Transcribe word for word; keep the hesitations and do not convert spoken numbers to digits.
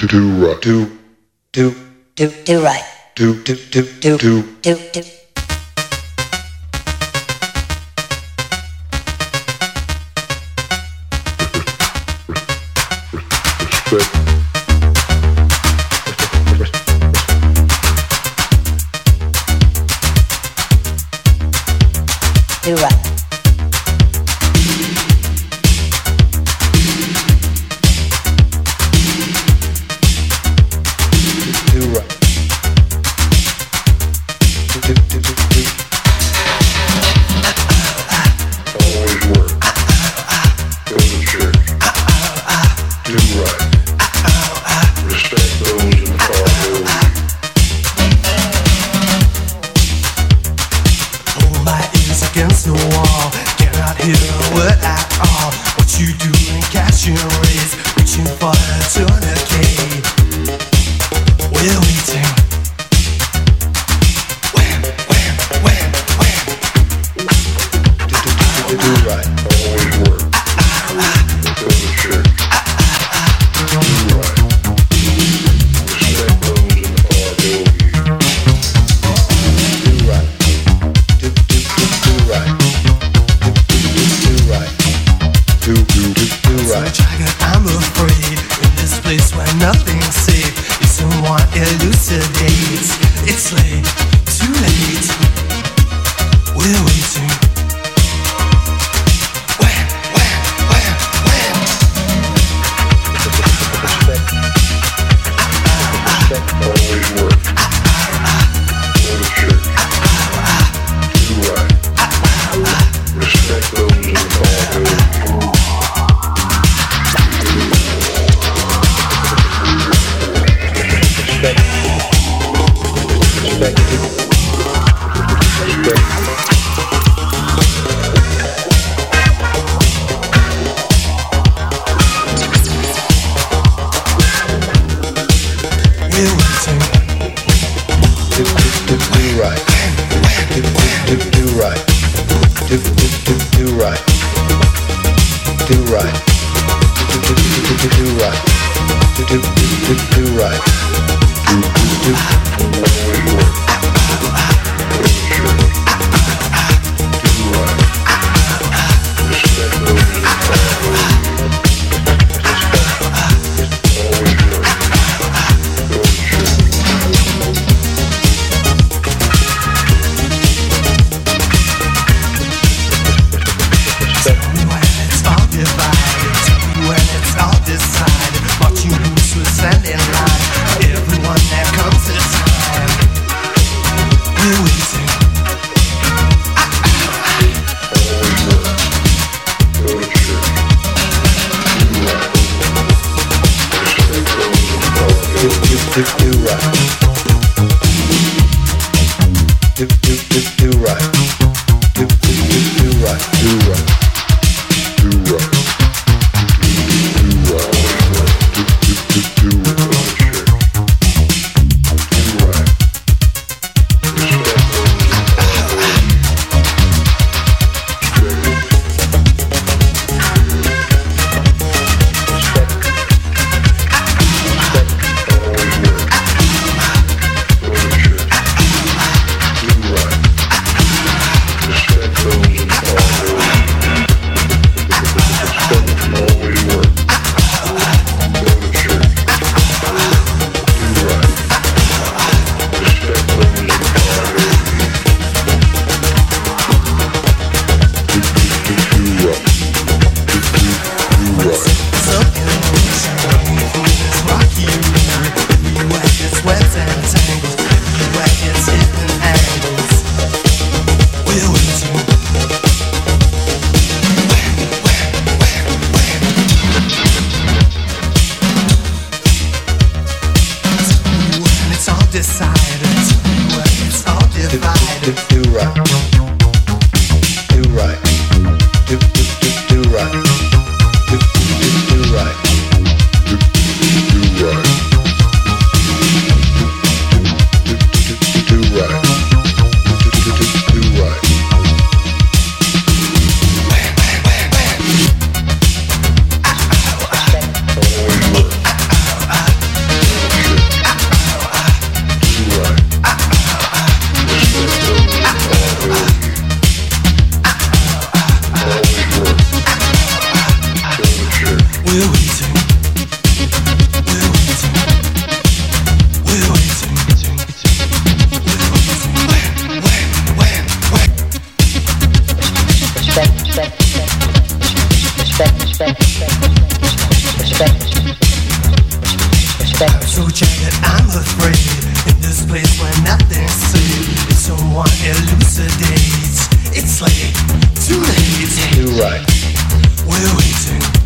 do do right, do do do do right, do do do do do do do. Respect. Do right. Do right. Do do do do do. Always work. Go to church. Do right. Respect those in authority. Hold my ears against the wall. Cannot hear a word at all. What you doing? Catching rays, reaching for eternity. We're waiting. When, when, when, when? Do do do do do right. Always work. Go to church. Do right. Respect those in authority. Do right. Do do do do right. Do do do do right. Do do do do right. So jagged, I'm afraid. In this place where nothing's safe, if someone elucidates, it's late, too late. We're waiting. When, when, when, when? Respect. Respect always work. Go to church. Do right. Respect those in authority. Respect. Respect. Respect. We're waiting. Do do do do right. Do do do do right. Do do do do right. Do right. Do do do do do do right. Do do do do do right. Do do do. Always work. Go to church. Do right. Respect those in authority. Respect. Always work. Go to church. Respect. When it's all divided, when it's all decided, watching who's who's standing in line. Everyone there comes to time. We're waiting. Always work. Go to church. Do right. Respect those in authority. Do do do right. Do do do do right. Do do do do right. Do right. Do right. Do right. Do do do do. Go to church. Do right. Respect those in authority. Respect. Respect always work. We're waiting. We're waiting. We're waiting. We're waiting. When, when, when, when. Respect, respect, respect, respect, respect, respect. I'm so jagged, I'm afraid. In this place where nothing's safe, if someone elucidates, it's late, too late. Do right. We're waiting.